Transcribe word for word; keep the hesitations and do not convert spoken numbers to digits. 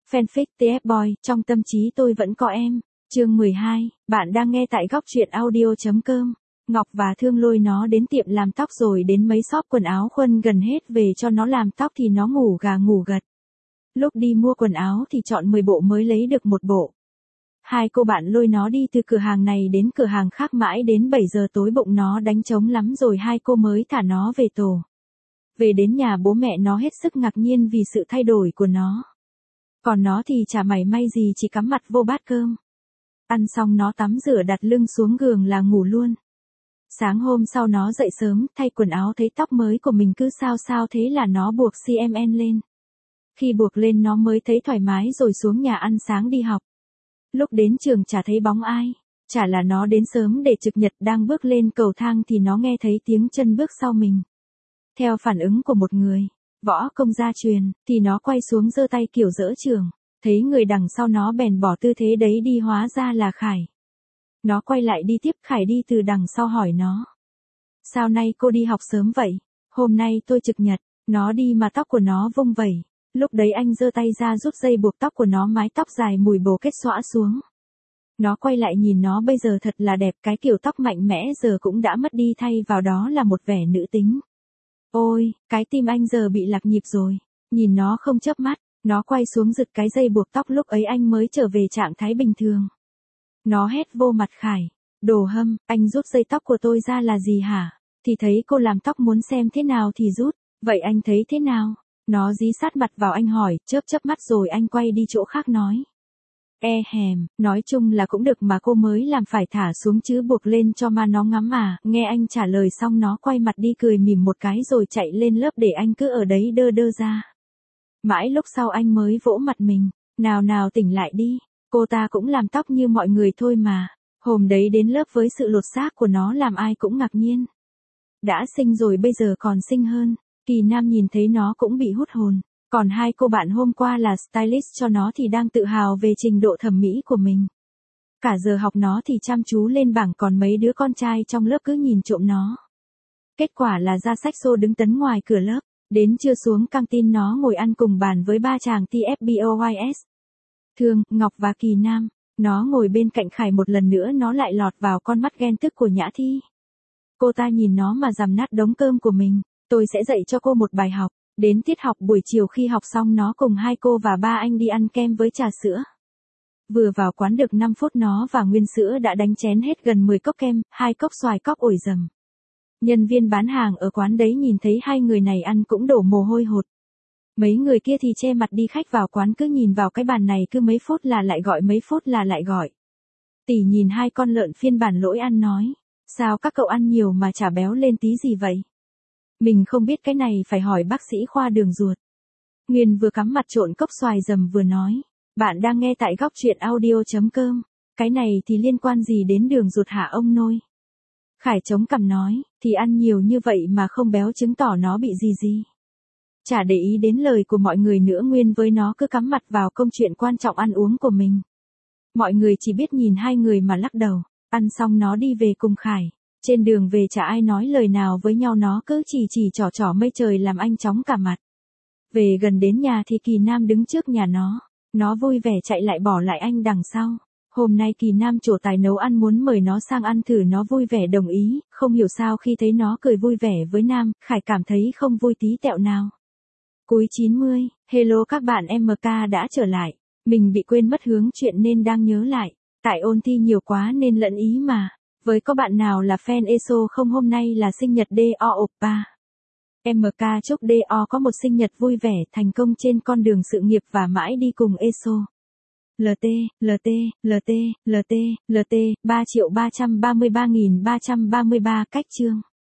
Fanfic tê ép Boy, trong tâm trí tôi vẫn có em. Chương mười hai, bạn đang nghe tại góc truyện audio chấm com. Ngọc và Thương lôi nó đến tiệm làm tóc rồi đến mấy shop quần áo khuân gần hết về cho nó làm tóc thì nó ngủ gà ngủ gật. Lúc đi mua quần áo thì chọn mười bộ mới lấy được một bộ. Hai cô bạn lôi nó đi từ cửa hàng này đến cửa hàng khác mãi đến bảy giờ tối bụng nó đánh trống lắm rồi hai cô mới thả nó về tổ. Về đến nhà bố mẹ nó hết sức ngạc nhiên vì sự thay đổi của nó. Còn nó thì chả mảy may gì chỉ cắm mặt vô bát cơm. Ăn xong nó tắm rửa đặt lưng xuống giường là ngủ luôn. Sáng hôm sau nó dậy sớm thay quần áo thấy tóc mới của mình cứ sao sao thế là nó buộc xê em en lên. Khi buộc lên nó mới thấy thoải mái rồi xuống nhà ăn sáng đi học. Lúc đến trường chả thấy bóng ai, chả là nó đến sớm để trực nhật đang bước lên cầu thang thì nó nghe thấy tiếng chân bước sau mình. Theo phản ứng của một người, võ công gia truyền, thì nó quay xuống giơ tay kiểu dỡ trường, thấy người đằng sau nó bèn bỏ tư thế đấy đi hóa ra là Khải. Nó quay lại đi tiếp Khải đi từ đằng sau hỏi nó. Sao nay cô đi học sớm vậy? Hôm nay tôi trực nhật, nó đi mà tóc của nó vung vẩy. Lúc đấy anh giơ tay ra rút dây buộc tóc của nó mái tóc dài mùi bồ kết xõa xuống. Nó quay lại nhìn nó bây giờ thật là đẹp cái kiểu tóc mạnh mẽ giờ cũng đã mất đi thay vào đó là một vẻ nữ tính. Ôi, cái tim anh giờ bị lạc nhịp rồi. Nhìn nó không chớp mắt, nó quay xuống giật cái dây buộc tóc lúc ấy anh mới trở về trạng thái bình thường. Nó hét vô mặt Khải. Đồ hâm, anh rút dây tóc của tôi ra là gì hả? Thì thấy cô làm tóc muốn xem thế nào thì rút. Vậy anh thấy thế nào? Nó dí sát mặt vào anh hỏi, chớp chớp mắt rồi anh quay đi chỗ khác nói. E hèm, nói chung là cũng được mà cô mới làm phải thả xuống chứ buộc lên cho mà nó ngắm à. Nghe anh trả lời xong nó quay mặt đi cười mỉm một cái rồi chạy lên lớp để anh cứ ở đấy đơ đơ ra. Mãi lúc sau anh mới vỗ mặt mình, nào nào tỉnh lại đi, cô ta cũng làm tóc như mọi người thôi mà. Hôm đấy đến lớp với sự lột xác của nó làm ai cũng ngạc nhiên. Đã xinh rồi bây giờ còn xinh hơn. Kỳ Nam nhìn thấy nó cũng bị hút hồn. Còn hai cô bạn hôm qua là stylist cho nó thì đang tự hào về trình độ thẩm mỹ của mình. Cả giờ học nó thì chăm chú lên bảng còn mấy đứa con trai trong lớp cứ nhìn trộm nó. Kết quả là ra sách xô đứng tấn ngoài cửa lớp. Đến trưa xuống căng tin nó ngồi ăn cùng bàn với ba chàng tê ép boys. Thương, Ngọc và Kỳ Nam. Nó ngồi bên cạnh Khải một lần nữa nó lại lọt vào con mắt ghen tức của Nhã Thi. Cô ta nhìn nó mà dằm nát đống cơm của mình. Tôi sẽ dạy cho cô một bài học. Đến tiết học buổi chiều khi học xong nó cùng hai cô và ba anh đi ăn kem với trà sữa. Vừa vào quán được năm phút nó và nguyên sữa đã đánh chén hết gần mười cốc kem, hai cốc xoài cóc ổi dầm. Nhân viên bán hàng ở quán đấy nhìn thấy hai người này ăn cũng đổ mồ hôi hột. Mấy người kia thì che mặt đi khách vào quán cứ nhìn vào cái bàn này cứ mấy phút là lại gọi mấy phút là lại gọi. Tỷ nhìn hai con lợn phiên bản lỗi ăn nói. Sao các cậu ăn nhiều mà chả béo lên tí gì vậy? Mình không biết cái này phải hỏi bác sĩ khoa đường ruột. Nguyên vừa cắm mặt trộn cốc xoài dầm vừa nói. Bạn đang nghe tại góc truyện audio chấm com. Cái này thì liên quan gì đến đường ruột hả ông nôi? Khải chống cằm nói. Thì ăn nhiều như vậy mà không béo chứng tỏ nó bị gì gì. Chả để ý đến lời của mọi người nữa Nguyên với nó cứ cắm mặt vào công chuyện quan trọng ăn uống của mình. Mọi người chỉ biết nhìn hai người mà lắc đầu. Ăn xong nó đi về cùng Khải. Trên đường về chả ai nói lời nào với nhau nó cứ chỉ chỉ trỏ trỏ mây trời làm anh chóng cả mặt. Về gần đến nhà thì Kỳ Nam đứng trước nhà nó. Nó vui vẻ chạy lại bỏ lại anh đằng sau. Hôm nay Kỳ Nam trổ tài nấu ăn muốn mời nó sang ăn thử nó vui vẻ đồng ý. Không hiểu sao khi thấy nó cười vui vẻ với Nam, Khải cảm thấy không vui tí tẹo nào. Cuối chín mươi, hello các bạn em ca đã trở lại. Mình bị quên mất hướng chuyện nên đang nhớ lại. Tại ôn thi nhiều quá nên lẫn ý mà. Với có bạn nào là fan e ét o không hôm nay là sinh nhật đê o Oppa. em ca chúc đê o có một sinh nhật vui vẻ, thành công trên con đường sự nghiệp và mãi đi cùng e ét o. lờ tê, lờ tê, lờ tê, lờ tê, lờ tê, ba triệu ba trăm ba mươi ba nghìn ba trăm ba mươi ba cách chương.